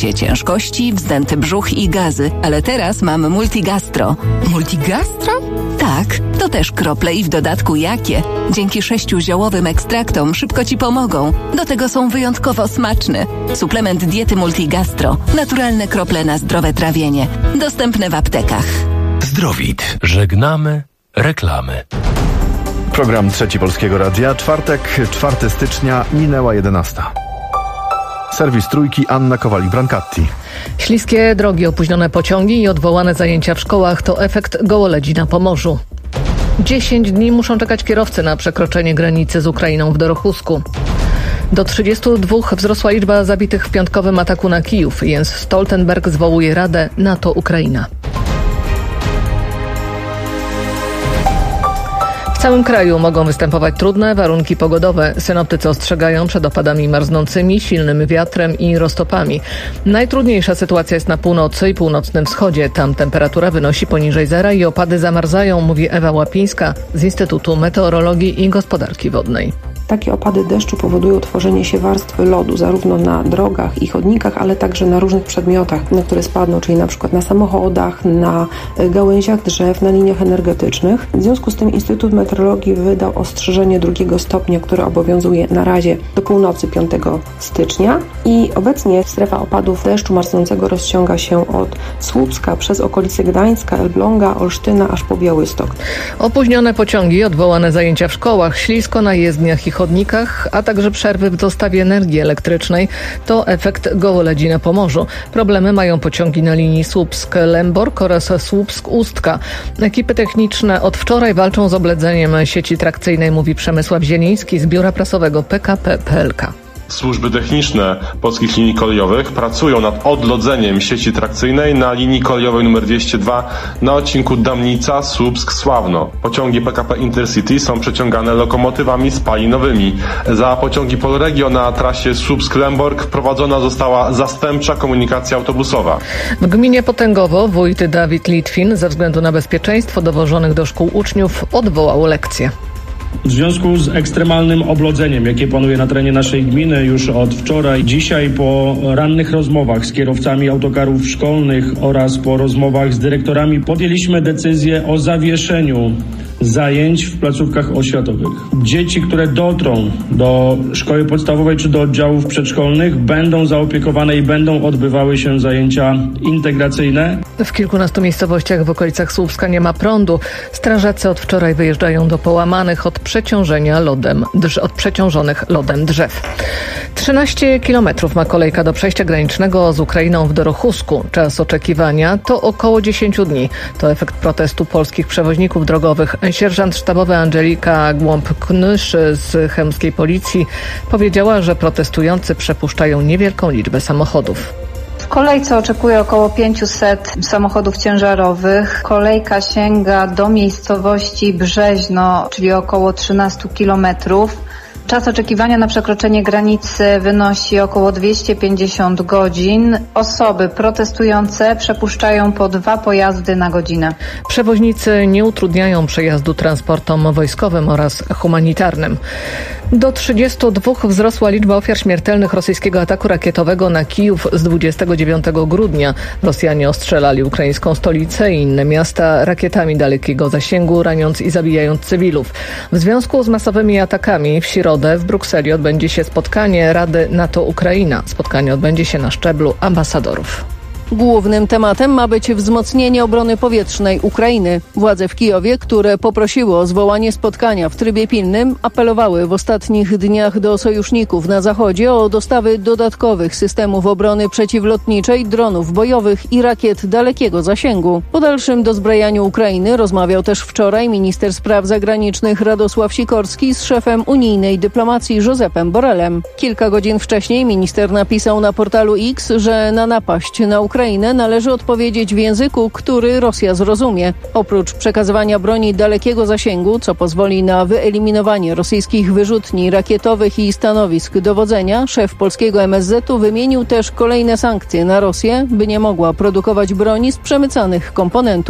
poczucie ciężkości, wzdęty brzuch i gazy, ale teraz mam Multigastro. Multigastro? Tak, to też krople i w dodatku jakie. Dzięki 6 ziołowym ekstraktom szybko Ci pomogą. Do tego są wyjątkowo smaczne. Suplement diety Multigastro. Naturalne krople na zdrowe trawienie. Dostępne w aptekach. Zdrowit. Żegnamy reklamy. Program Trzeci Polskiego Radia. Czwartek, 4 stycznia, minęła 11. Serwis Trójki, Anna Kowalik-Brancatti. Śliskie drogi, opóźnione pociągi i odwołane zajęcia w szkołach to efekt gołoledzi na Pomorzu. 10 dni muszą czekać kierowcy na przekroczenie granicy z Ukrainą w Dorochusku. Do 32 wzrosła liczba zabitych w piątkowym ataku na Kijów. Jens Stoltenberg zwołuje Radę NATO-Ukraina. W całym kraju mogą występować trudne warunki pogodowe. Synoptycy ostrzegają przed opadami marznącymi, silnym wiatrem i roztopami. Najtrudniejsza sytuacja jest na północy i północnym wschodzie. Tam temperatura wynosi poniżej zera i opady zamarzają, mówi Ewa Łapińska z Instytutu Meteorologii i Gospodarki Wodnej. Takie opady deszczu powodują tworzenie się warstwy lodu zarówno na drogach i chodnikach, ale także na różnych przedmiotach, na które spadną, czyli na przykład na samochodach, na gałęziach drzew, na liniach energetycznych. W związku z tym Instytut Meteorologii wydał ostrzeżenie 2 stopnia, które obowiązuje na razie do północy 5 stycznia i obecnie strefa opadów deszczu marznącego rozciąga się od Słupska przez okolice Gdańska, Elbląga, Olsztyna aż po Białystok. Opóźnione pociągi, odwołane zajęcia w szkołach, ślisko na jezdniach i chodnikach, a także przerwy w dostawie energii elektrycznej to efekt gołoledzi na Pomorzu. Problemy mają pociągi na linii Słupsk-Lęborg oraz Słupsk-Ustka. Ekipy techniczne od wczoraj walczą z obledzeniem sieci trakcyjnej, mówi Przemysław Zieliński z biura prasowego PKP PLK. Służby techniczne polskich linii kolejowych pracują nad odlodzeniem sieci trakcyjnej na linii kolejowej nr 202 na odcinku Damnica-Słupsk-Sławno. Pociągi PKP Intercity są przeciągane lokomotywami spalinowymi. Za pociągi Polregio na trasie Słupsk-Lęborg wprowadzona została zastępcza komunikacja autobusowa. W gminie Potęgowo wójt Dawid Litwin ze względu na bezpieczeństwo dowożonych do szkół uczniów odwołał lekcje. W związku z ekstremalnym oblodzeniem, jakie panuje na terenie naszej gminy już od wczoraj, dzisiaj po rannych rozmowach z kierowcami autokarów szkolnych oraz po rozmowach z dyrektorami podjęliśmy decyzję o zawieszeniu zajęć w placówkach oświatowych. Dzieci, które dotrą do szkoły podstawowej czy do oddziałów przedszkolnych, będą zaopiekowane i będą odbywały się zajęcia integracyjne. W kilkunastu miejscowościach w okolicach Słupska nie ma prądu. Strażacy od wczoraj wyjeżdżają do połamanych od przeciążonych lodem drzew. 13 kilometrów ma kolejka do przejścia granicznego z Ukrainą w Dorochusku. Czas oczekiwania to około 10 dni. To efekt protestu polskich przewoźników drogowych. Sierżant sztabowy Angelika Głąb-Knysz z chełmskiej policji powiedziała, że protestujący przepuszczają niewielką liczbę samochodów. W kolejce oczekuje około 500 samochodów ciężarowych. Kolejka sięga do miejscowości Brzeźno, czyli około 13 kilometrów. Czas oczekiwania na przekroczenie granicy wynosi około 250 godzin. Osoby protestujące przepuszczają po 2 pojazdy na godzinę. Przewoźnicy nie utrudniają przejazdu transportom wojskowym oraz humanitarnym. Do 32 wzrosła liczba ofiar śmiertelnych rosyjskiego ataku rakietowego na Kijów z 29 grudnia. Rosjanie ostrzelali ukraińską stolicę i inne miasta rakietami dalekiego zasięgu, raniąc i zabijając cywilów. W związku z masowymi atakami w środę w Brukseli odbędzie się spotkanie Rady NATO-Ukraina. Spotkanie odbędzie się na szczeblu ambasadorów. Głównym tematem ma być wzmocnienie obrony powietrznej Ukrainy. Władze w Kijowie, które poprosiły o zwołanie spotkania w trybie pilnym, apelowały w ostatnich dniach do sojuszników na zachodzie o dostawy dodatkowych systemów obrony przeciwlotniczej, dronów bojowych i rakiet dalekiego zasięgu. O dalszym dozbrajaniu Ukrainy rozmawiał też wczoraj minister spraw zagranicznych Radosław Sikorski z szefem unijnej dyplomacji Josepem Borrellem. Kilka godzin wcześniej minister napisał na portalu X, że na napaść na Ukrainę należy odpowiedzieć w języku, który Rosja zrozumie. Oprócz przekazywania broni dalekiego zasięgu, co pozwoli na wyeliminowanie rosyjskich wyrzutni rakietowych i stanowisk dowodzenia, szef polskiego MSZ-u wymienił też kolejne sankcje na Rosję, by nie mogła produkować broni z przemycanych komponentów.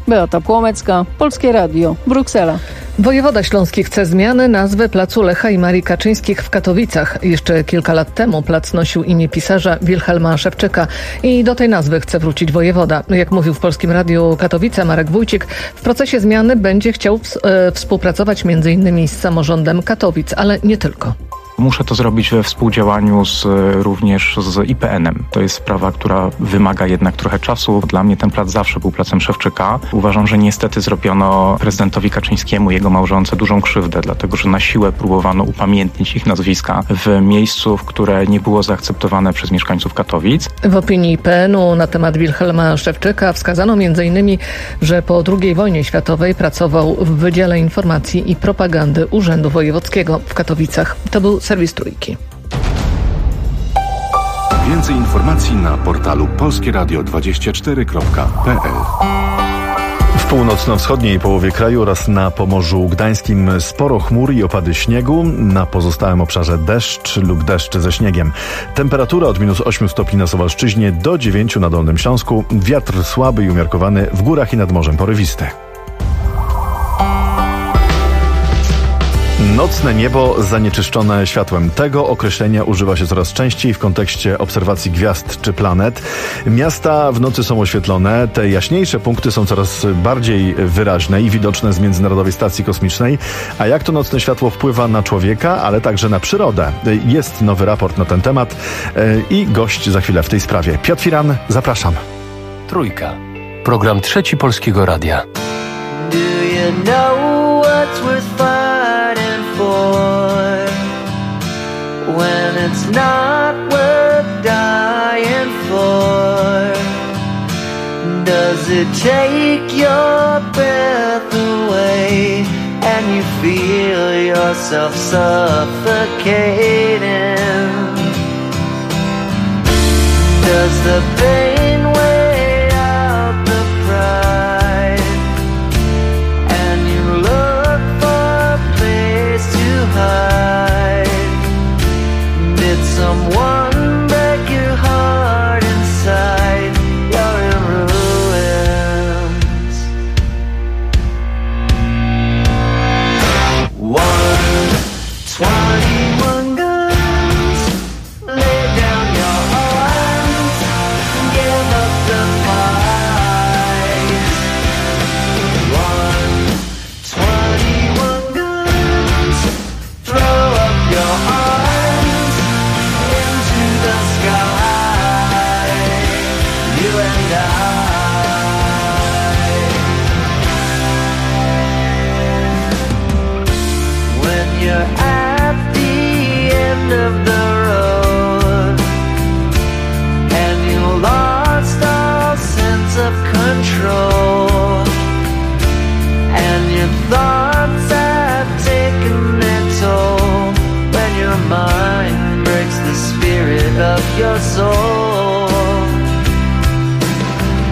Beata Płomecka, Polskie Radio, Bruksela. Wojewoda śląski chce zmiany nazwy placu Lecha i Marii Kaczyńskich w Katowicach. Jeszcze kilka lat temu plac nosił imię pisarza Wilhelma Szewczyka i do tej nazwy chce wrócić wojewoda. Jak mówił w Polskim Radiu Katowice Marek Wójcik, w procesie zmiany będzie chciał współpracować m.in. z samorządem Katowic, ale nie tylko. Muszę to zrobić we współdziałaniu również z IPN-em. To jest sprawa, która wymaga jednak trochę czasu. Dla mnie ten plac zawsze był placem Szewczyka. Uważam, że niestety zrobiono prezydentowi Kaczyńskiemu i jego małżonce dużą krzywdę, dlatego że na siłę próbowano upamiętnić ich nazwiska w miejscu, które nie było zaakceptowane przez mieszkańców Katowic. W opinii IPN-u na temat Wilhelma Szewczyka wskazano m.in., że po II wojnie światowej pracował w Wydziale Informacji i Propagandy Urzędu Wojewódzkiego w Katowicach. To był serwis Trójki. Więcej informacji na portalu polskieradio24.pl. W północno-wschodniej połowie kraju oraz na Pomorzu Gdańskim sporo chmur i opady śniegu. Na pozostałym obszarze deszcz lub deszcz ze śniegiem. Temperatura od -8 stopni na Suwalszczyźnie do 9 na Dolnym Śląsku. Wiatr słaby i umiarkowany, w górach i nad morzem porywisty. Nocne niebo zanieczyszczone światłem. Tego określenia używa się coraz częściej w kontekście obserwacji gwiazd czy planet. Miasta w nocy są oświetlone. Te jaśniejsze punkty są coraz bardziej wyraźne i widoczne z Międzynarodowej Stacji Kosmicznej. A jak to nocne światło wpływa na człowieka, ale także na przyrodę? Jest nowy raport na ten temat i gość za chwilę w tej sprawie. Piotr Firan, zapraszam. Trójka. Program Trzeci Polskiego Radia. Do you know what's worth fighting for when it's not worth dying for? Does it take your breath away and you feel yourself suffocating? Does the pain weigh out the pride? Did someone break your heart inside? You're in ruins. 121 guns. Lay down your arms. Give up the fight. 121 guns. Throw up your arms into the sky, you and I. When you're at the end of the road and you lost all sense of control and your thoughts have taken their toll, when your mind breaks the spirit of your soul,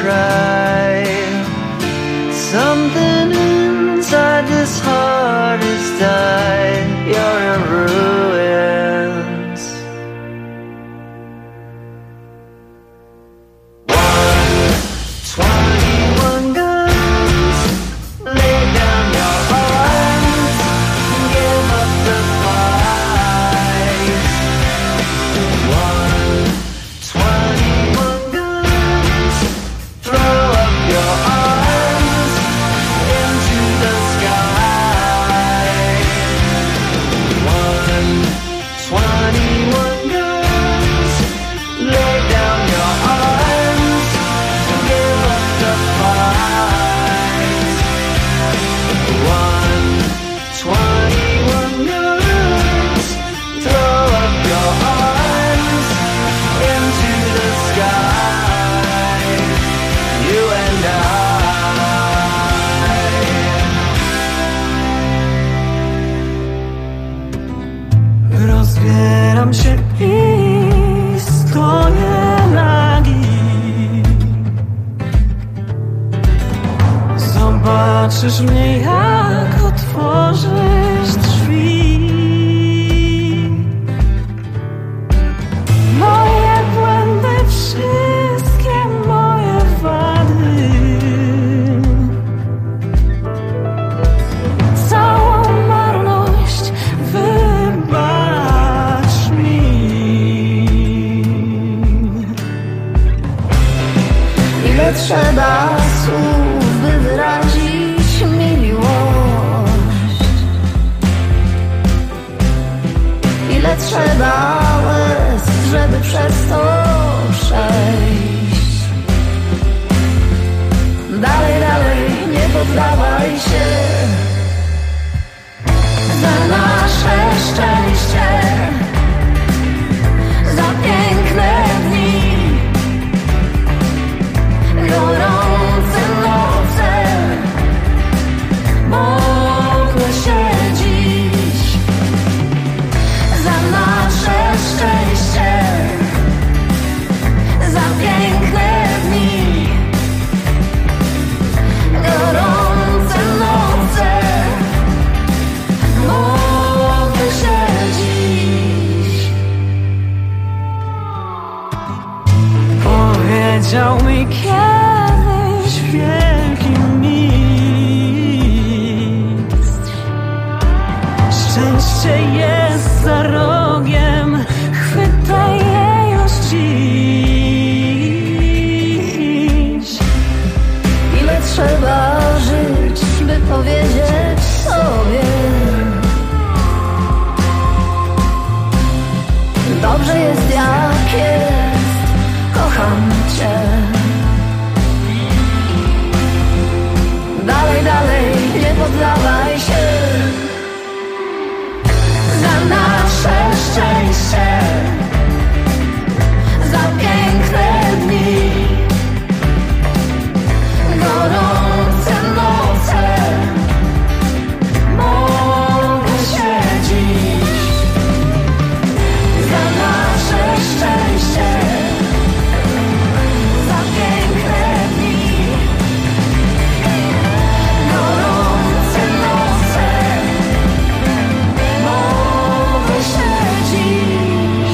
try. Something inside this heart has died. You're in ruins. 121 guns. Lay down your arms and give up the fight. 121 guns. Throw up your arms into the sky. 121 guns. Lay down your arms and give up the fight. 121 guns. Throw up your arms into the sky. You and I. Rozbieram się i stoję nagi. Zobaczysz mnie, jak otworzysz drzwi. Moje błędy, wszystkie moje wady, całą marność wybacz mi. Ile trzeba słów, by wyrazić miłość? Ile trzeba łez, żeby przez to przejść? Dalej, dalej, nie poddawaj się. Za nasze szczęście, za piękne dni, gorące noce, modlę się dziś. Za nasze szczęście, za piękne dni, gorące noce, modlę się dziś. Powiedział mi kiedyś wielki mistrz: szczęście jest za rogiem, chwytaj je już dziś. Ile trzeba żyć, by powiedzieć sobie: dobrze jest jak jest, kocham cię. Dalej, dalej, nie poddawaj się. Za nasze szczęście, za piękne dni, gorące noce, modlę się dziś. Za nasze szczęście, za piękne dni, gorące noce, modlę się dziś.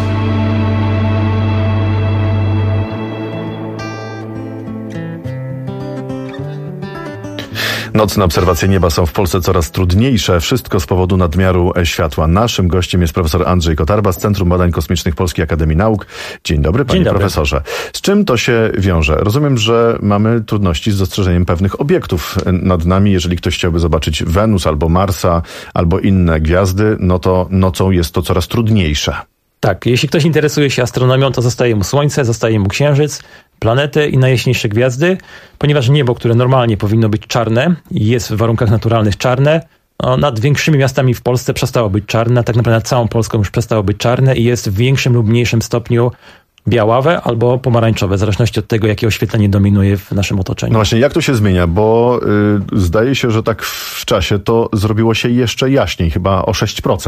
Nocne obserwacje nieba są w Polsce coraz trudniejsze. Wszystko z powodu nadmiaru światła. Naszym gościem jest profesor Andrzej Kotarba z Centrum Badań Kosmicznych Polskiej Akademii Nauk. Dzień dobry, panie profesorze. Z czym to się wiąże? Rozumiem, że mamy trudności z dostrzeżeniem pewnych obiektów nad nami. Jeżeli ktoś chciałby zobaczyć Wenus albo Marsa, albo inne gwiazdy, no to nocą jest to coraz trudniejsze. Tak, jeśli ktoś interesuje się astronomią, to zostaje mu Słońce, zostaje mu Księżyc, planety i najjaśniejsze gwiazdy, ponieważ niebo, które normalnie powinno być czarne, jest w warunkach naturalnych czarne, nad większymi miastami w Polsce przestało być czarne, tak naprawdę nad całą Polską już przestało być czarne i jest w większym lub mniejszym stopniu białawe albo pomarańczowe, w zależności od tego, jakie oświetlenie dominuje w naszym otoczeniu. No właśnie, jak to się zmienia? Bo zdaje się, że tak w czasie to zrobiło się jeszcze jaśniej, chyba o 6%.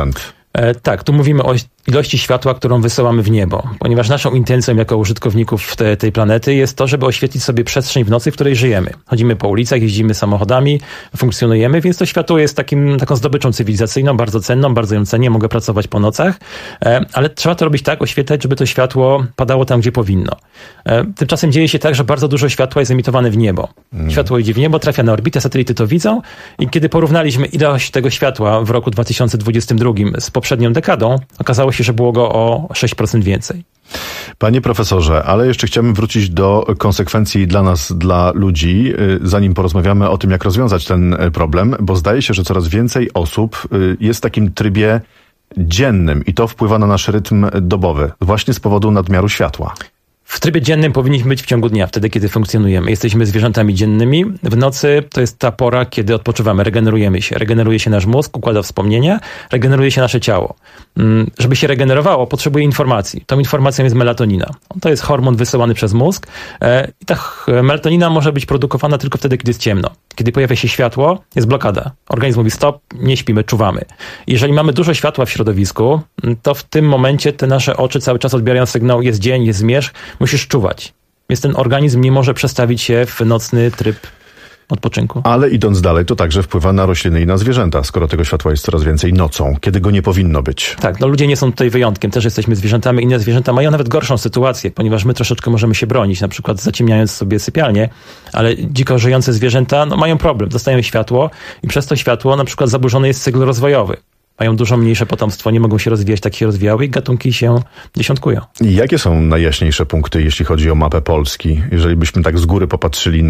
Tak, tu mówimy o ilości światła, którą wysyłamy w niebo, ponieważ naszą intencją jako użytkowników tej planety jest to, żeby oświetlić sobie przestrzeń w nocy, w której żyjemy. Chodzimy po ulicach, jeździmy samochodami, funkcjonujemy, więc to światło jest taką zdobyczą cywilizacyjną, bardzo cenną, bardzo ją cenię, mogę pracować po nocach, ale trzeba to robić tak, oświetlać, żeby to światło padało tam, gdzie powinno. Tymczasem dzieje się tak, że bardzo dużo światła jest emitowane w niebo. Światło idzie w niebo, trafia na orbitę, satelity to widzą i kiedy porównaliśmy ilość tego światła w roku 2022 z poprzednią dekadą, okazało się, że było go o 6% więcej. Panie profesorze, ale jeszcze chciałbym wrócić do konsekwencji dla nas, dla ludzi, zanim porozmawiamy o tym, jak rozwiązać ten problem, bo zdaje się, że coraz więcej osób jest w takim trybie dziennym i to wpływa na nasz rytm dobowy, właśnie z powodu nadmiaru światła. W trybie dziennym powinniśmy być w ciągu dnia, wtedy kiedy funkcjonujemy. Jesteśmy zwierzętami dziennymi. W nocy to jest ta pora, kiedy odpoczywamy, regenerujemy się. Regeneruje się nasz mózg, układa wspomnienia, regeneruje się nasze ciało. Żeby się regenerowało, potrzebuje informacji. Tą informacją jest melatonina. To jest hormon wysyłany przez mózg i ta melatonina może być produkowana tylko wtedy, kiedy jest ciemno. Kiedy pojawia się światło, jest blokada. Organizm mówi stop, nie śpimy, czuwamy. Jeżeli mamy dużo światła w środowisku, to w tym momencie te nasze oczy cały czas odbierają sygnał, jest dzień, jest zmierzch, musisz czuwać. Więc ten organizm nie może przestawić się w nocny tryb odpoczynku. Ale idąc dalej, to także wpływa na rośliny i na zwierzęta, skoro tego światła jest coraz więcej nocą, kiedy go nie powinno być. Tak, ludzie nie są tutaj wyjątkiem, też jesteśmy zwierzętami, inne zwierzęta mają nawet gorszą sytuację, ponieważ my troszeczkę możemy się bronić, na przykład zaciemniając sobie sypialnię, ale dziko żyjące zwierzęta mają problem, dostają światło i przez to światło na przykład zaburzony jest cykl rozwojowy. Mają dużo mniejsze potomstwo, nie mogą się rozwijać, tak się rozwijały i gatunki się dziesiątkują. I jakie są najjaśniejsze punkty, jeśli chodzi o mapę Polski? Jeżeli byśmy tak z góry popatrzyli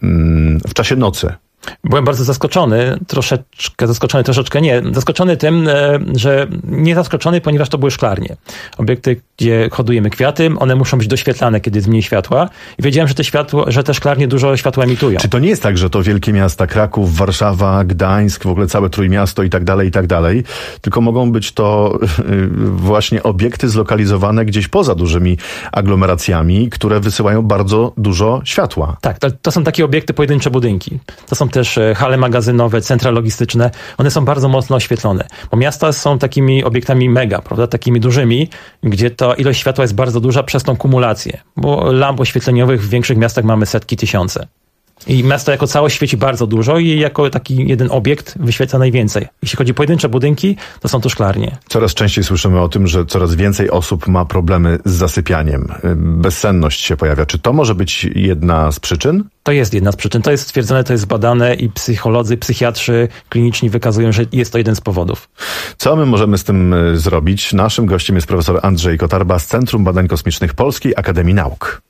w czasie nocy. Byłem bardzo zaskoczony, troszeczkę nie. Zaskoczony tym, że nie zaskoczony, ponieważ to były szklarnie. Obiekty, gdzie hodujemy kwiaty, one muszą być doświetlane, kiedy jest mniej światła. I wiedziałem, że te szklarnie dużo światła emitują. Czy to nie jest tak, że to wielkie miasta, Kraków, Warszawa, Gdańsk, w ogóle całe Trójmiasto i tak dalej, tylko mogą być to właśnie obiekty zlokalizowane gdzieś poza dużymi aglomeracjami, które wysyłają bardzo dużo światła. Tak, to są takie obiekty, pojedyncze budynki. To są też hale magazynowe, centra logistyczne. One są bardzo mocno oświetlone, bo miasta są takimi obiektami mega, prawda, takimi dużymi, gdzie ta ilość światła jest bardzo duża przez tą kumulację, bo lamp oświetleniowych w większych miastach mamy setki, tysiące. I miasto jako całość świeci bardzo dużo i jako taki jeden obiekt wyświeca najwięcej. Jeśli chodzi o pojedyncze budynki, to są to szklarnie. Coraz częściej słyszymy o tym, że coraz więcej osób ma problemy z zasypianiem. Bezsenność się pojawia. Czy to może być jedna z przyczyn? To jest jedna z przyczyn. To jest stwierdzone, to jest badane i psycholodzy, psychiatrzy kliniczni wykazują, że jest to jeden z powodów. Co my możemy z tym zrobić? Naszym gościem jest profesor Andrzej Kotarba z Centrum Badań Kosmicznych Polskiej Akademii Nauk.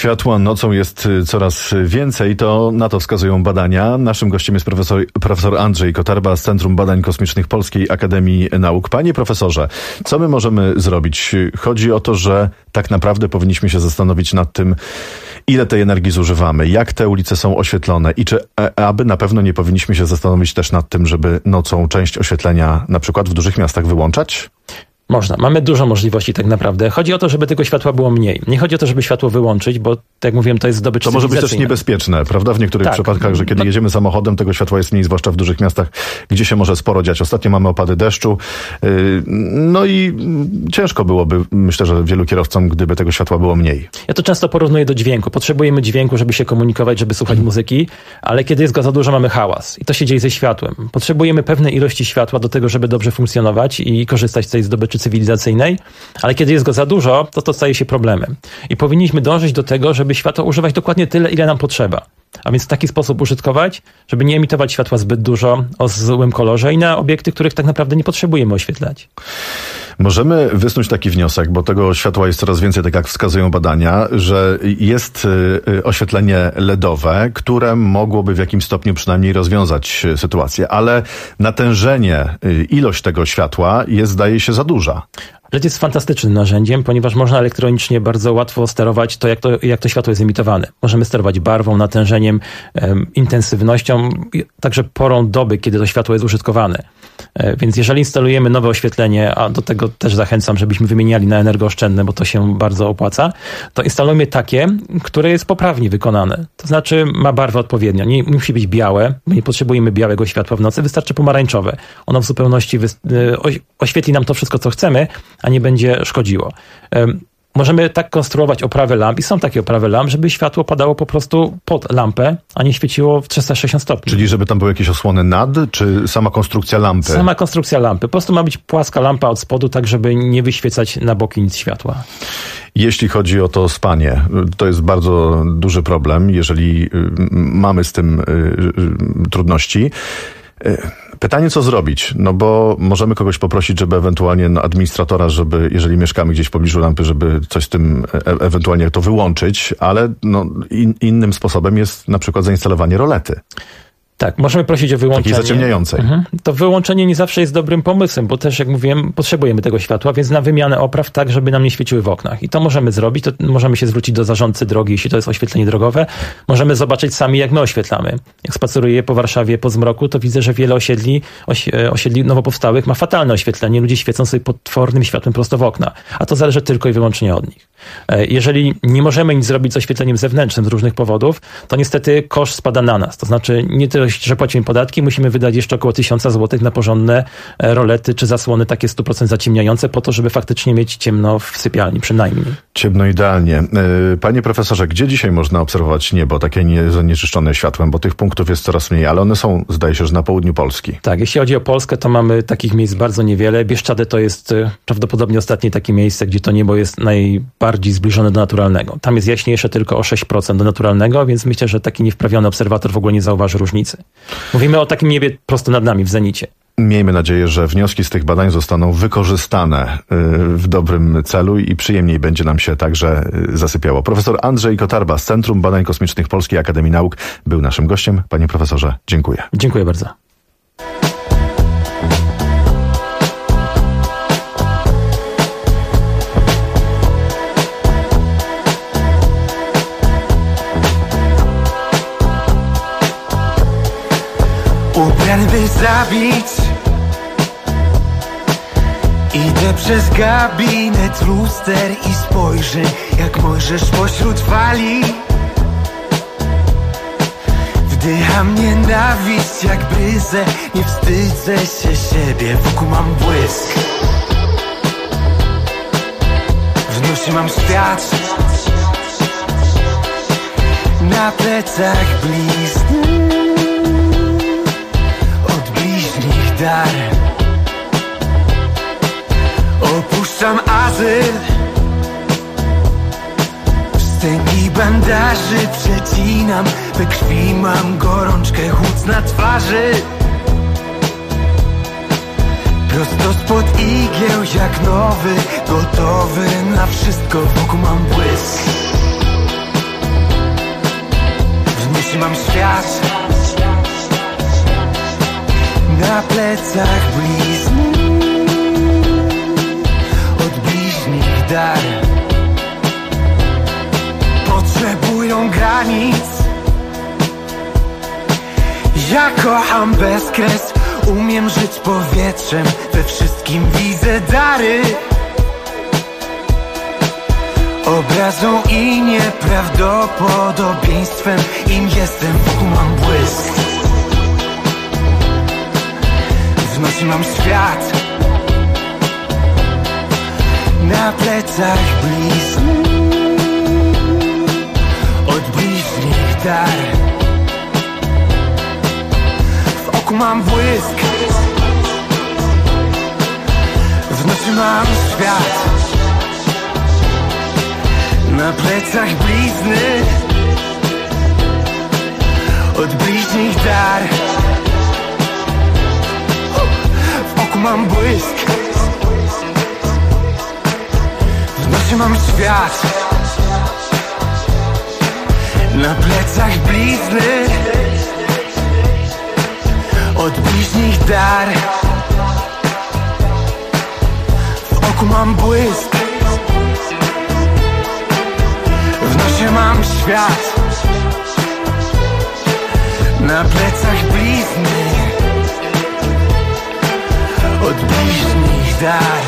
Światła nocą jest coraz więcej, to na to wskazują badania. Naszym gościem jest profesor Andrzej Kotarba z Centrum Badań Kosmicznych Polskiej Akademii Nauk. Panie profesorze, co my możemy zrobić? Chodzi o to, że tak naprawdę powinniśmy się zastanowić nad tym, ile tej energii zużywamy, jak te ulice są oświetlone i czy aby na pewno nie powinniśmy się zastanowić też nad tym, żeby nocą część oświetlenia na przykład w dużych miastach wyłączać? Można. Mamy dużo możliwości tak naprawdę. Chodzi o to, żeby tego światła było mniej. Nie chodzi o to, żeby światło wyłączyć, bo tak jak mówiłem, to jest zdobycz cywilizacyjna. To może być też niebezpieczne, prawda? W niektórych przypadkach, że kiedy jedziemy samochodem, tego światła jest mniej, zwłaszcza w dużych miastach, gdzie się może sporo dziać. Ostatnio mamy opady deszczu. No i ciężko byłoby, myślę, że wielu kierowcom, gdyby tego światła było mniej. Ja to często porównuję do dźwięku. Potrzebujemy dźwięku, żeby się komunikować, żeby słuchać muzyki, ale kiedy jest go za dużo, mamy hałas. I to się dzieje ze światłem. Potrzebujemy pewnej ilości światła do tego, żeby dobrze funkcjonować i korzystać z tej zdobyczy cywilizacyjnej, ale kiedy jest go za dużo, to staje się problemem. I powinniśmy dążyć do tego, żeby światła używać dokładnie tyle, ile nam potrzeba. A więc w taki sposób użytkować, żeby nie emitować światła zbyt dużo, o złym kolorze i na obiekty, których tak naprawdę nie potrzebujemy oświetlać. Możemy wysnuć taki wniosek, bo tego światła jest coraz więcej, tak jak wskazują badania, że jest oświetlenie LEDowe, które mogłoby w jakimś stopniu przynajmniej rozwiązać sytuację, ale natężenie, ilość tego światła jest, zdaje się, za duża. LED jest fantastycznym narzędziem, ponieważ można elektronicznie bardzo łatwo sterować to, jak to światło jest emitowane. Możemy sterować barwą, natężeniem, intensywnością, także porą doby, kiedy to światło jest użytkowane. Więc jeżeli instalujemy nowe oświetlenie, a do tego też zachęcam, żebyśmy wymieniali na energooszczędne, bo to się bardzo opłaca, to instalujmy takie, które jest poprawnie wykonane. To znaczy ma barwę odpowiednią. Nie musi być białe, my nie potrzebujemy białego światła w nocy, wystarczy pomarańczowe. Ono w zupełności oświetli nam to wszystko, co chcemy, a nie będzie szkodziło. Możemy tak konstruować oprawy lamp i są takie oprawy lamp, żeby światło padało po prostu pod lampę, a nie świeciło w 360 stopni. Czyli żeby tam były jakieś osłony nad, czy sama konstrukcja lampy? Sama konstrukcja lampy. Po prostu ma być płaska lampa od spodu, tak żeby nie wyświecać na boki nic światła. Jeśli chodzi o to spanie, to jest bardzo duży problem, jeżeli mamy z tym trudności. Pytanie, co zrobić? No bo możemy kogoś poprosić, żeby ewentualnie administratora, żeby, jeżeli mieszkamy gdzieś w pobliżu lampy, żeby coś z tym ewentualnie to wyłączyć, ale innym sposobem jest na przykład zainstalowanie rolety. Tak, możemy prosić o wyłączenie. Takiej zaciemniającej. To wyłączenie nie zawsze jest dobrym pomysłem, bo też, jak mówiłem, potrzebujemy tego światła, więc na wymianę opraw tak, żeby nam nie świeciły w oknach. I to możemy zrobić, to możemy się zwrócić do zarządcy drogi, jeśli to jest oświetlenie drogowe. Możemy zobaczyć sami, jak my oświetlamy. Jak spaceruję po Warszawie po zmroku, to widzę, że wiele osiedli nowo powstałych ma fatalne oświetlenie. Ludzie świecą sobie potwornym światłem prosto w okna. A to zależy tylko i wyłącznie od nich. Jeżeli nie możemy nic zrobić z oświetleniem zewnętrznym z różnych powodów, to niestety koszt spada na nas. To znaczy nie tyle, że płacimy podatki, musimy wydać jeszcze około 1000 zł na porządne rolety czy zasłony takie 100% zaciemniające po to, żeby faktycznie mieć ciemno w sypialni przynajmniej. Ciemno idealnie. Panie profesorze, gdzie dzisiaj można obserwować niebo takie niezanieczyszczone światłem? Bo tych punktów jest coraz mniej, ale one są, zdaje się, że na południu Polski. Tak, jeśli chodzi o Polskę, to mamy takich miejsc bardzo niewiele. Bieszczady to jest prawdopodobnie ostatnie takie miejsce, gdzie to niebo jest najbardziej zbliżone do naturalnego. Tam jest jaśniejsze tylko o 6% do naturalnego, więc myślę, że taki niewprawiony obserwator w ogóle nie zauważy różnicy. Mówimy o takim niebie prosto nad nami, w zenicie. Miejmy nadzieję, że wnioski z tych badań zostaną wykorzystane w dobrym celu i przyjemniej będzie nam się także zasypiało. Profesor Andrzej Kotarba z Centrum Badań Kosmicznych Polskiej Akademii Nauk był naszym gościem. Panie profesorze, dziękuję. Dziękuję bardzo. Ubrany by zabić, idę przez gabinet luster i spojrzę, jak Mojżesz pośród fali. Wdycham nienawiść jak bryzę, nie wstydzę się siebie, wokół mam błysk. W nosie mam świat, na plecach blizny. Dar. Opuszczam azyl, wstęgi bandaży przecinam, we krwi mam gorączkę, chłód na twarzy. Prosto spod igieł jak nowy, gotowy na wszystko, wokół mam błysk. świat. Na plecach blizny, od bliźnich dar. Potrzebują granic. Ja kocham bezkres, umiem żyć powietrzem, we wszystkim widzę dary. Obrazą i nieprawdopodobieństwem, im jestem wokół mam błysk. W nocy mam świat. Na plecach blizny, od bliźnich dar. W oku mam błysk. W nocy mam świat. Na plecach blizny, od bliźnich dar. W oku mam błysk. W nocy mam świat. Na plecach blizny, od bliźnich dar. W oku mam błysk. W nosie mam świat. Na plecach blizny, od bliźnich dar.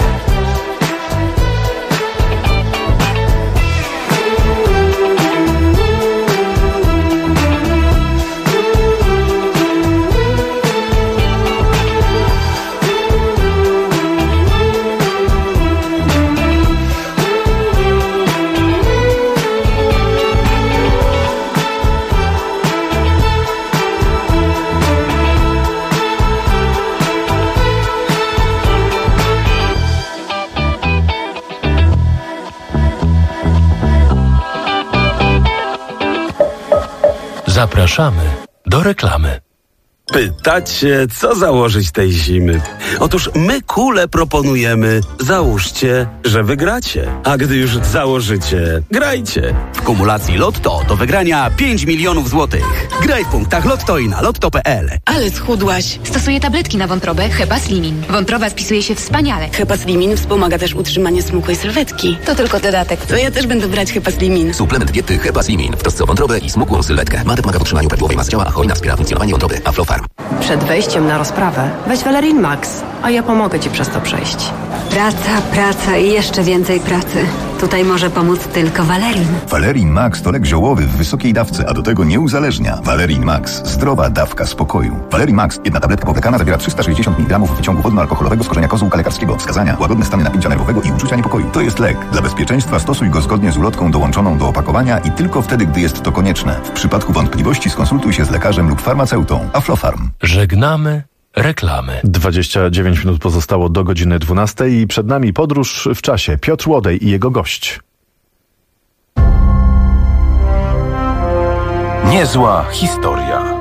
Zapraszamy do reklamy. Pytacie, co założyć tej zimy? Otóż my kule proponujemy. Załóżcie, że wygracie. A gdy już założycie, grajcie. W kumulacji Lotto do wygrania 5 milionów złotych. Graj w punktach Lotto i na lotto.pl. Ale schudłaś. Stosuję tabletki na wątrobę Hepa Slimin. Wątroba spisuje się wspaniale. Hepa Slimin wspomaga też utrzymanie smukłej sylwetki. To tylko dodatek. To ja też będę brać Hepa Slimin. Suplement diety Hepa Slimin w trosce o wątrobę i smukłą sylwetkę. Mate pomaga w utrzymaniu prawidłowej masy ciała, a hojna wspiera funkcjonowanie wątroby. Aflofarm. Przed wejściem na rozprawę weź Valerin Max, a ja pomogę Ci przez to przejść. Praca i jeszcze więcej pracy. Tutaj może pomóc tylko Valerin. Valerin Max to lek ziołowy w wysokiej dawce, a do tego nie uzależnia. Valerin Max. Zdrowa dawka spokoju. Valerin Max. Jedna tabletka powlekana zawiera 360 mg wyciągu wodno-alkoholowego z korzenia kozłka lekarskiego. Wskazania: łagodne stany napięcia nerwowego i uczucia niepokoju. To jest lek. Dla bezpieczeństwa stosuj go zgodnie z ulotką dołączoną do opakowania i tylko wtedy, gdy jest to konieczne. W przypadku wątpliwości skonsultuj się z lekarzem lub farmaceutą. Aflofarm. Żegnamy reklamy. 29 minut pozostało do godziny 12 i przed nami podróż w czasie. Piotr Łodej i jego gość. Niezła historia.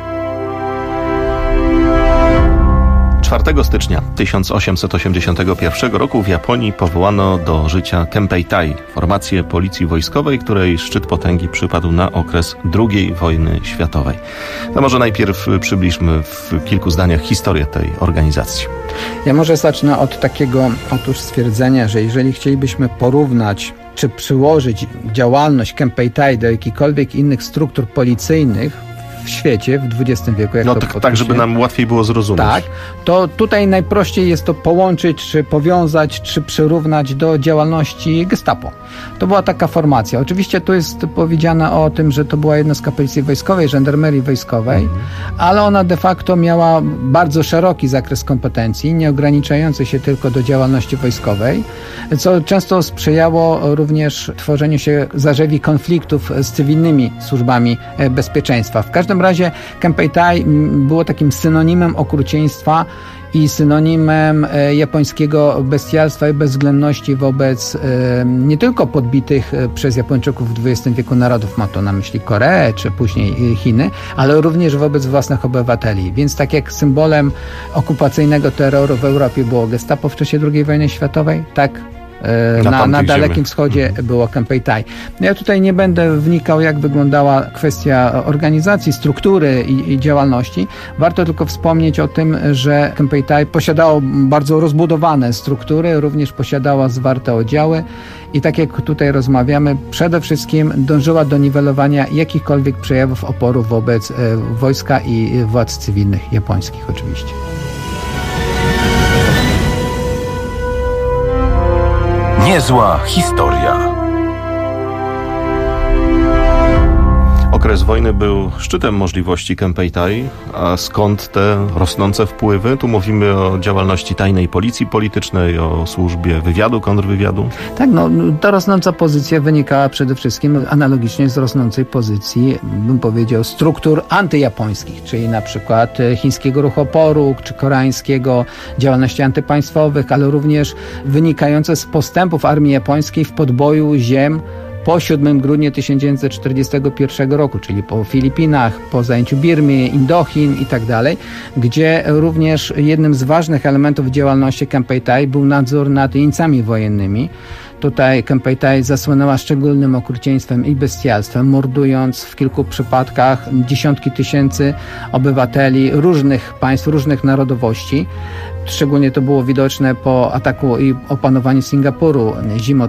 4 stycznia 1881 roku w Japonii powołano do życia Kempeitai, formację policji wojskowej, której szczyt potęgi przypadł na okres II wojny światowej. To może najpierw przybliżmy w kilku zdaniach historię tej organizacji. Ja może zacznę od takiego stwierdzenia, że jeżeli chcielibyśmy porównać czy przyłożyć działalność Kempeitai do jakichkolwiek innych struktur policyjnych w świecie w XX wieku. Jak tak, żeby nam łatwiej było zrozumieć. Tak, to tutaj najprościej jest to połączyć, czy powiązać, czy przyrównać do działalności Gestapo. To była taka formacja. Oczywiście tu jest powiedziane o tym, że to była jednostka policji wojskowej, żandarmerii wojskowej, ale ona de facto miała bardzo szeroki zakres kompetencji, nie ograniczający się tylko do działalności wojskowej, co często sprzyjało również tworzeniu się zarzewi konfliktów z cywilnymi służbami bezpieczeństwa. W każdym razie Kempeitai było takim synonimem okrucieństwa i synonimem japońskiego bestialstwa i bezwzględności wobec nie tylko podbitych przez Japończyków w XX wieku narodów, ma to na myśli Koreę czy później Chiny, ale również wobec własnych obywateli. Więc tak jak symbolem okupacyjnego terroru w Europie było Gestapo w czasie II wojny światowej, tak na Dalekim Wschodzie było Kempeitai. Ja tutaj nie będę wnikał, jak wyglądała kwestia organizacji, struktury i działalności. Warto tylko wspomnieć o tym, że Kempeitai posiadało bardzo rozbudowane struktury, również posiadała zwarte oddziały i tak jak tutaj rozmawiamy, przede wszystkim dążyła do niwelowania jakichkolwiek przejawów oporu wobec wojska i władz cywilnych japońskich oczywiście. Niezła historia. Okres wojny był szczytem możliwości Kempeitai, a skąd te rosnące wpływy? Tu mówimy o działalności tajnej policji politycznej, o służbie wywiadu, kontrwywiadu. Tak, ta rosnąca pozycja wynikała przede wszystkim analogicznie z rosnącej pozycji, bym powiedział, struktur antyjapońskich, czyli na przykład chińskiego ruchu oporu, czy koreańskiego, działalności antypaństwowych, ale również wynikające z postępów armii japońskiej w podboju ziem po 7 grudnia 1941 roku, czyli po Filipinach, po zajęciu Birmy, Indochin i tak dalej, gdzie również jednym z ważnych elementów działalności Kempeitai był nadzór nad jeńcami wojennymi. Tutaj Kempeitai zasłynęła szczególnym okrucieństwem i bestialstwem, mordując w kilku przypadkach dziesiątki tysięcy obywateli różnych państw, różnych narodowości. Szczególnie to było widoczne po ataku i opanowaniu Singapuru zimą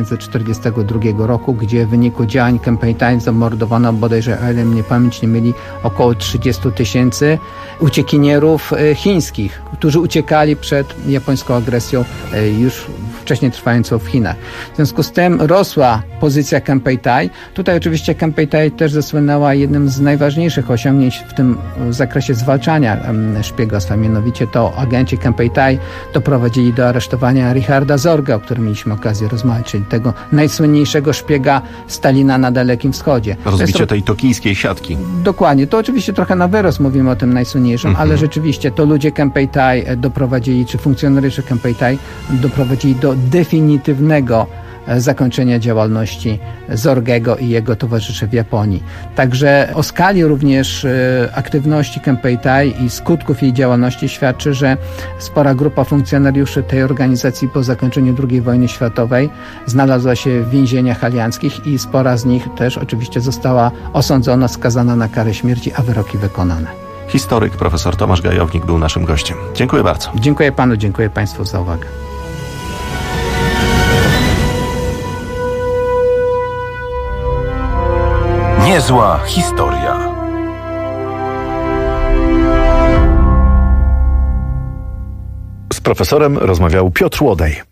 1942 roku, gdzie w wyniku działań Kempeitai zamordowano bodajże, o ile mnie pamięć nie myli, około 30 tysięcy uciekinierów chińskich, którzy uciekali przed japońską agresją już wcześniej trwającą w Chinach. W związku z tym rosła pozycja Kempeitai. Tutaj oczywiście Kempeitai też zasłynęła jednym z najważniejszych osiągnięć w tym zakresie zwalczania szpiegostwa. Mianowicie to agenci Kempeitai doprowadzili do aresztowania Richarda Zorga, o którym mieliśmy okazję rozmawiać, czyli tego najsłynniejszego szpiega Stalina na Dalekim Wschodzie. Rozbicie tej tokijskiej siatki. Dokładnie. To oczywiście trochę na wyrost mówimy o tym najsłynniejszym, ale rzeczywiście to ludzie Kempeitai doprowadzili, czy funkcjonariusze Kempeitai doprowadzili do definitywnego zakończenia działalności Zorgego i jego towarzyszy w Japonii. Także o skali również aktywności Kempeitai i skutków jej działalności świadczy, że spora grupa funkcjonariuszy tej organizacji po zakończeniu II wojny światowej znalazła się w więzieniach alianckich i spora z nich też oczywiście została osądzona, skazana na karę śmierci, a wyroki wykonane. Historyk profesor Tomasz Gajownik był naszym gościem. Dziękuję bardzo. Dziękuję panu, dziękuję państwu za uwagę. Niezła historia. Z profesorem rozmawiał Piotr Łodej.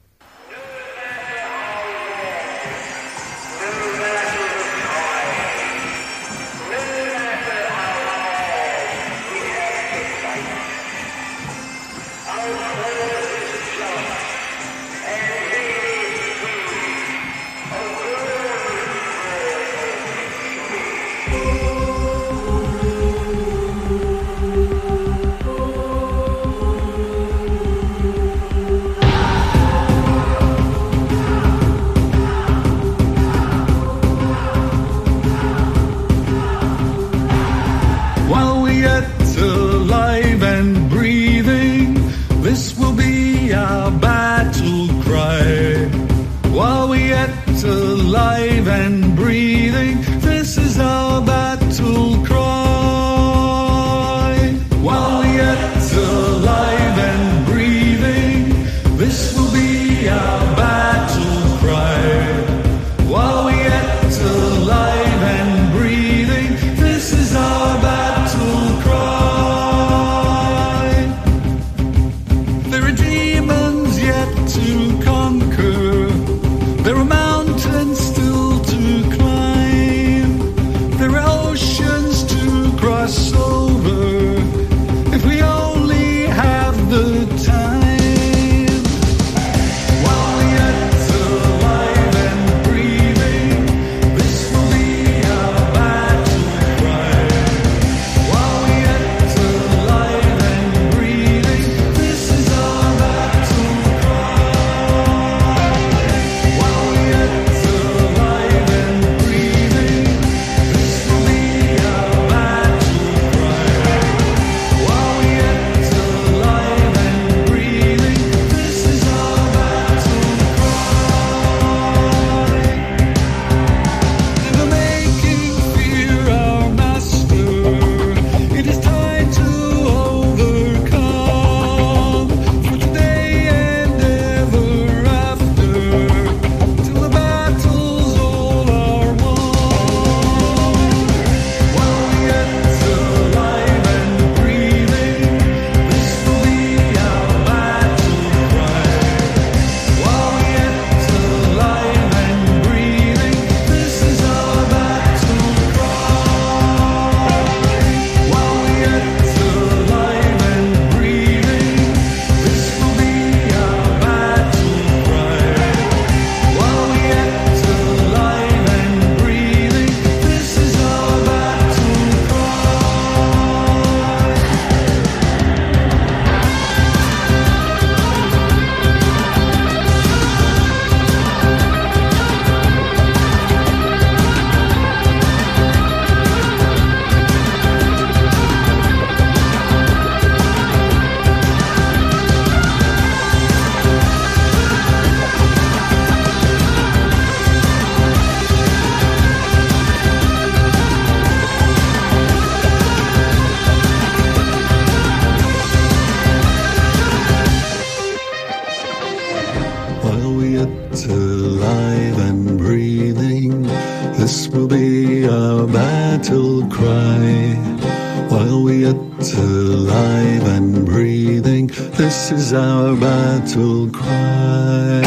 This will be our battle cry. While we yet alive and breathing, this is our battle cry.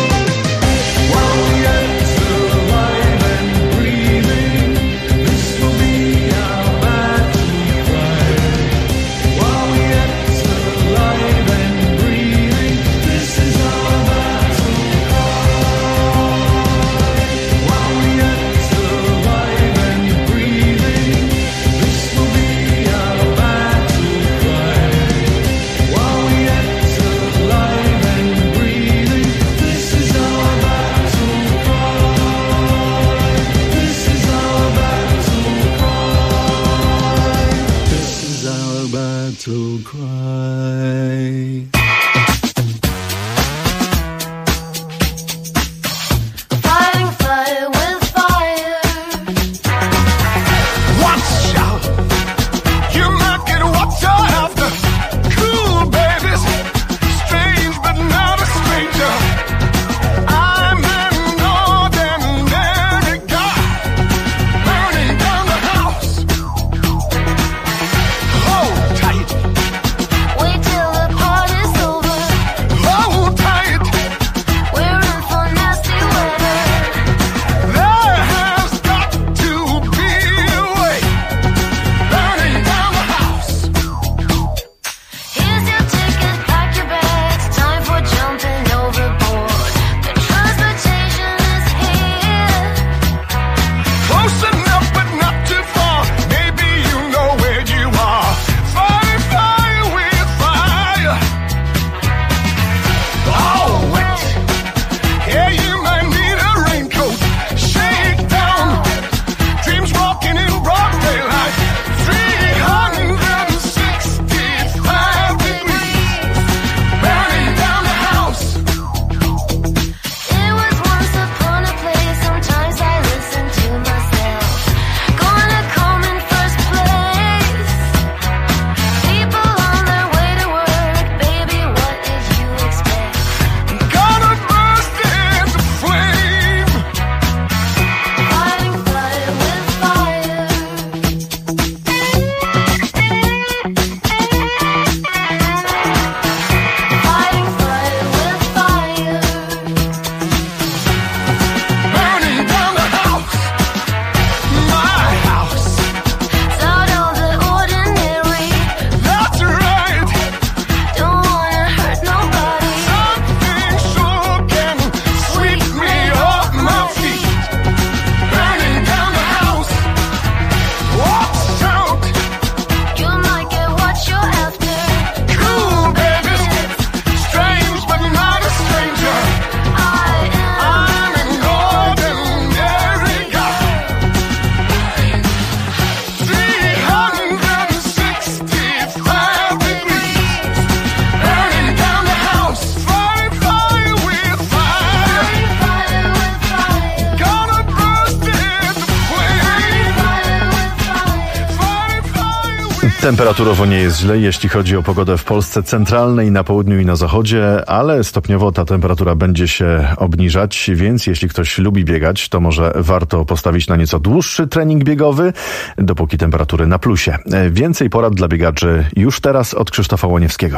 Temperaturowo nie jest źle, jeśli chodzi o pogodę w Polsce centralnej, na południu i na zachodzie, ale stopniowo ta temperatura będzie się obniżać, więc jeśli ktoś lubi biegać, to może warto postawić na nieco dłuższy trening biegowy, dopóki temperatury na plusie. Więcej porad dla biegaczy już teraz od Krzysztofa Łoniewskiego.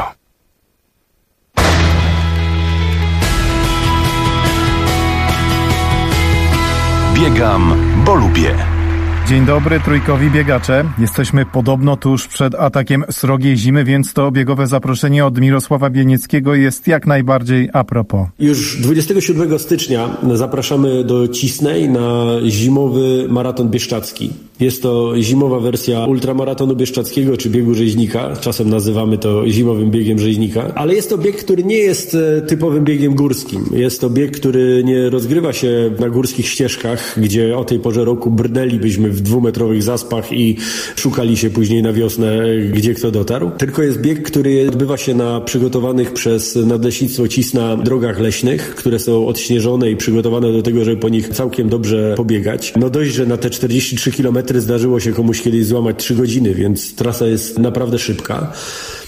Biegam, bo lubię. Dzień dobry, trójkowi biegacze. Jesteśmy podobno tuż przed atakiem srogiej zimy, więc to biegowe zaproszenie od Mirosława Bienieckiego jest jak najbardziej a propos. Już 27 stycznia zapraszamy do Cisnej na zimowy maraton bieszczacki. Jest to zimowa wersja ultramaratonu bieszczackiego czy biegu rzeźnika. Czasem nazywamy to zimowym biegiem rzeźnika. Ale jest to bieg, który nie jest typowym biegiem górskim. Jest to bieg, który nie rozgrywa się na górskich ścieżkach, gdzie o tej porze roku brnęlibyśmy w 2-metrowych zaspach i szukali się później na wiosnę, gdzie kto dotarł. Tylko jest bieg, który odbywa się na przygotowanych przez Nadleśnictwo Cisna drogach leśnych, które są odśnieżone i przygotowane do tego, żeby po nich całkiem dobrze pobiegać. No dość, że na te 43 km zdarzyło się komuś kiedyś złamać 3 godziny, więc trasa jest naprawdę szybka.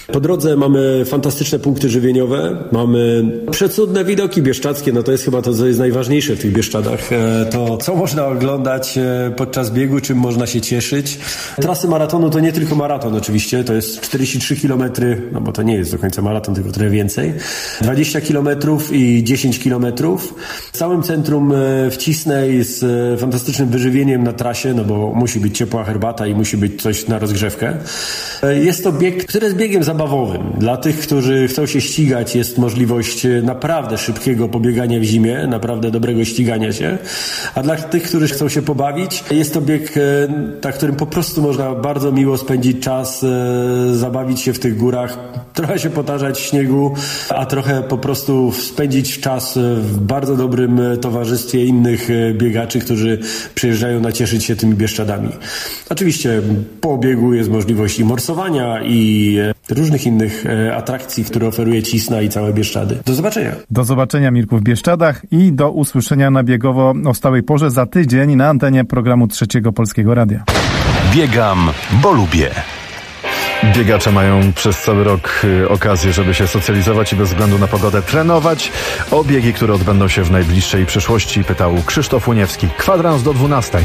Po drodze mamy fantastyczne punkty żywieniowe, mamy przecudne widoki bieszczadzkie, no to jest chyba to, co jest najważniejsze w tych Bieszczadach. To, co można oglądać podczas biegu, czym można się cieszyć. Trasy maratonu to nie tylko maraton oczywiście, to jest 43 km, no bo to nie jest do końca maraton, tylko trochę więcej. 20 km i 10 km. W całym centrum w Cisnej z fantastycznym wyżywieniem na trasie, no bo musi być ciepła herbata i musi być coś na rozgrzewkę. Jest to bieg, który jest biegiem zabawowym. Dla tych, którzy chcą się ścigać, jest możliwość naprawdę szybkiego pobiegania w zimie, naprawdę dobrego ścigania się. A dla tych, którzy chcą się pobawić, jest to bieg, na którym po prostu można bardzo miło spędzić czas, zabawić się w tych górach, trochę się potarzać w śniegu, a trochę po prostu spędzić czas w bardzo dobrym towarzystwie innych biegaczy, którzy przyjeżdżają nacieszyć się tymi Bieszczadami. Oczywiście po biegu jest możliwość i morsowania, i różnych innych atrakcji, które oferuje Cisna i całe Bieszczady. Do zobaczenia. Do zobaczenia, Mirku, w Bieszczadach i do usłyszenia na biegowo o stałej porze za tydzień na antenie programu Trzeciego Polskiego Radia. Biegam, bo lubię. Biegacze mają przez cały rok okazję, żeby się socjalizować i bez względu na pogodę trenować. O biegi, które odbędą się w najbliższej przyszłości, pytał Krzysztof Łuniewski. 11:45.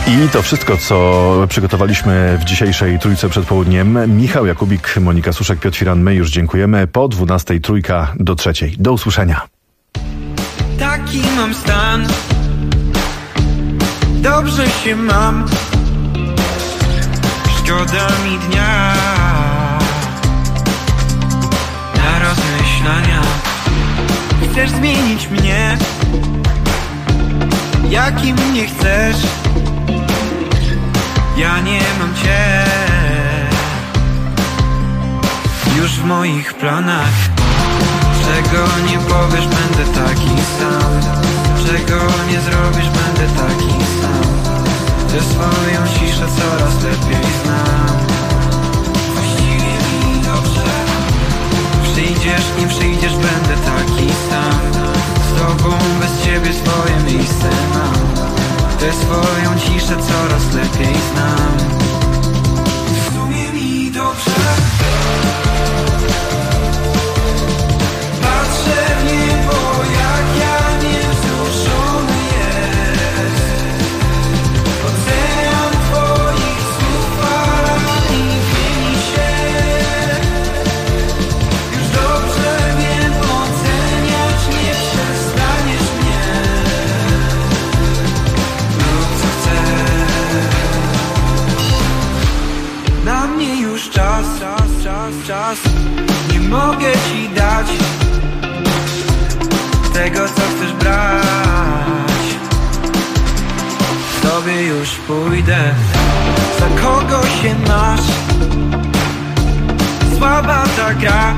I to wszystko, co przygotowaliśmy w dzisiejszej Trójce przed południem. Michał Jakubik, Monika Suszek, Piotr Firan, my już dziękujemy. Po 12:00 Trójka do 3:00. Do usłyszenia. Taki mam stan, dobrze się mam, szkoda mi dnia na rozmyślania. Chcesz zmienić mnie, jakim mnie chcesz, ja nie mam cię już w moich planach. Czego nie powiesz, będę taki sam. Czego nie zrobisz, będę taki sam. Tę swoją ciszę coraz lepiej znam. Właściwie mi dobrze. Przyjdziesz, nie przyjdziesz, będę taki sam. Z tobą, bez ciebie swoje miejsce mam. Tę swoją ciszę coraz lepiej znam. W sumie mi dobrze. Patrzę w niebo, jak ja niewzruszony jest. Ocean twoich słów falami pieni się. Już dobrze wiem, oceniać nie przestaniesz mnie. Rób co chcesz. Na mnie już czas. Nie mogę ci dać tego, co chcesz brać. Tobie już pójdę. Za kogo się masz? Słaba ta gra.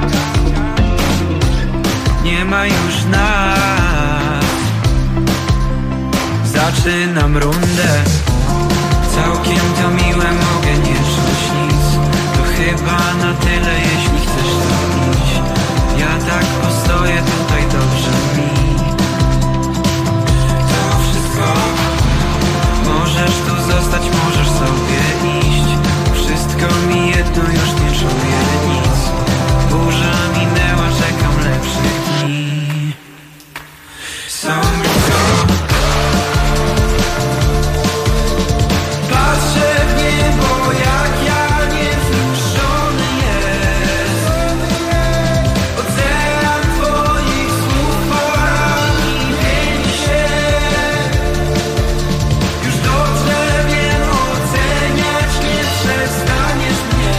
Nie ma już nas. Zaczynam rundę. Całkiem to miłe, mogę nie czuć nic. To chyba na tyle, jeśli chcesz to iść. Ja tak postoję tutaj, dobrze mi. To wszystko. Możesz tu zostać, możesz sobie iść. Wszystko mi jedno, już nie czuję nic. Burza minęła, czekam lepszych dni. Są blisko. Patrzę w niebo, jak ja niewzruszony jest. Ocean twoich słów falami pieni się. Już dobrze wiem, oceniać nie przestaniesz mnie.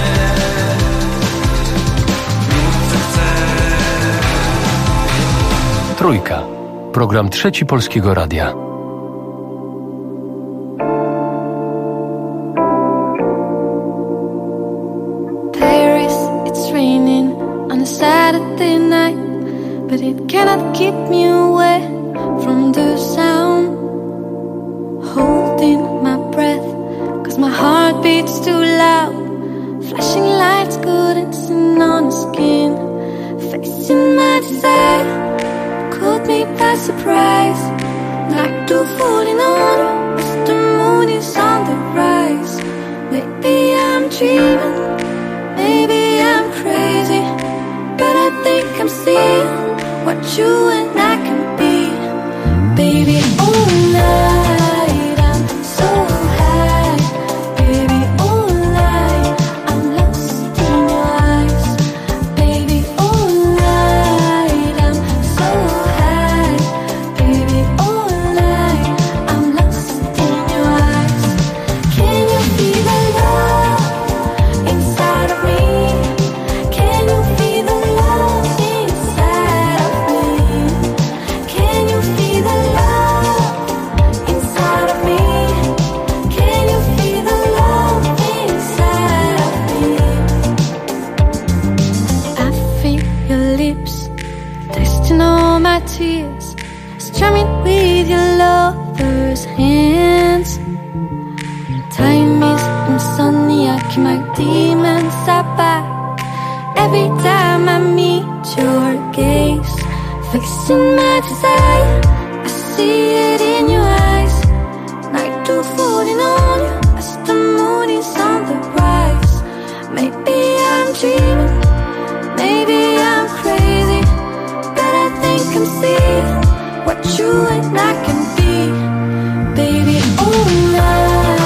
Rób co chcesz. Trójka. Program Trzeci Polskiego Radia. Paris, it's raining on a Saturday night, but it cannot keep me away from the sound. Holding my breath, cause my heart beats too loud. Flashing lights couldn't sin on the skin. Facing my desire, caught me by surprise. Like two falling on, as the moon is on the rise. Maybe I'm dreaming, maybe I'm crazy, but I think I'm seeing what you and I can be. Baby, all night I'm so high. Baby, all night I'm lost in your eyes. Baby, all night I'm so high. Baby, all night I'm lost in your eyes. Can you feel the love inside of me? Can you feel the love inside of me? Can you feel the love inside of me? Can you feel the love inside of me? I feel your lips tasting all my tears, strumming with your lover's hands. Time is insomniac, my demons are back. Every time I meet your gaze, fixing my desire, I see it in your eyes. Night two falling on you, as the moon is on the rise. Maybe I'm dreaming, maybe I'm crazy, but I think I'm seeing what you and I can be. Baby, all night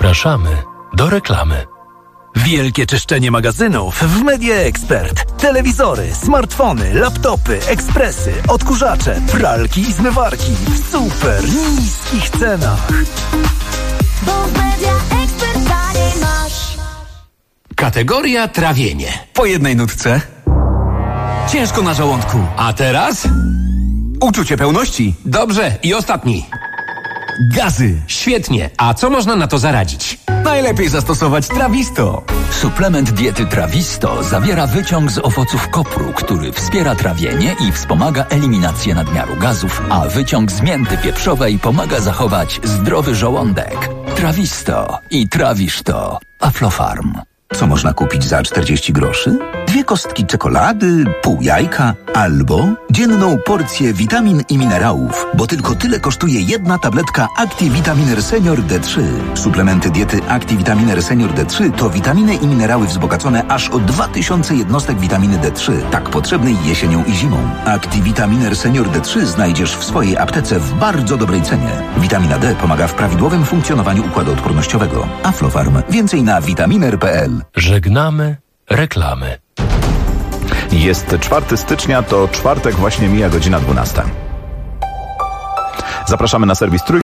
Zapraszamy do reklamy. Wielkie czyszczenie magazynów w Media Expert. Telewizory, smartfony, laptopy, ekspresy, odkurzacze, pralki i zmywarki w super niskich cenach. Bo w Media Expert taniej masz. Kategoria trawienie. Po jednej nutce. Ciężko na żołądku. A teraz? Uczucie pełności. Dobrze. I ostatni. Gazy. Świetnie. A co można na to zaradzić? Najlepiej zastosować Trawisto. Suplement diety Trawisto zawiera wyciąg z owoców kopru, który wspiera trawienie i wspomaga eliminację nadmiaru gazów, a wyciąg z mięty pieprzowej pomaga zachować zdrowy żołądek. Trawisto i trawisz to. Aflofarm. Co można kupić za 40 groszy? 2 kostki czekolady, pół jajka albo dzienną porcję witamin i minerałów, bo tylko tyle kosztuje jedna tabletka ActiVitaminer Senior D3. Suplementy diety ActiVitaminer Senior D3 to witaminy i minerały wzbogacone aż o 2000 jednostek witaminy D3, tak potrzebnej jesienią i zimą. ActiVitaminer Senior D3 znajdziesz w swojej aptece w bardzo dobrej cenie. Witamina D pomaga w prawidłowym funkcjonowaniu układu odpornościowego. Aflofarm. Więcej na vitaminer.pl. Żegnamy reklamy. Jest 4 stycznia, to czwartek, właśnie mija godzina 12. Zapraszamy na serwis Trójki.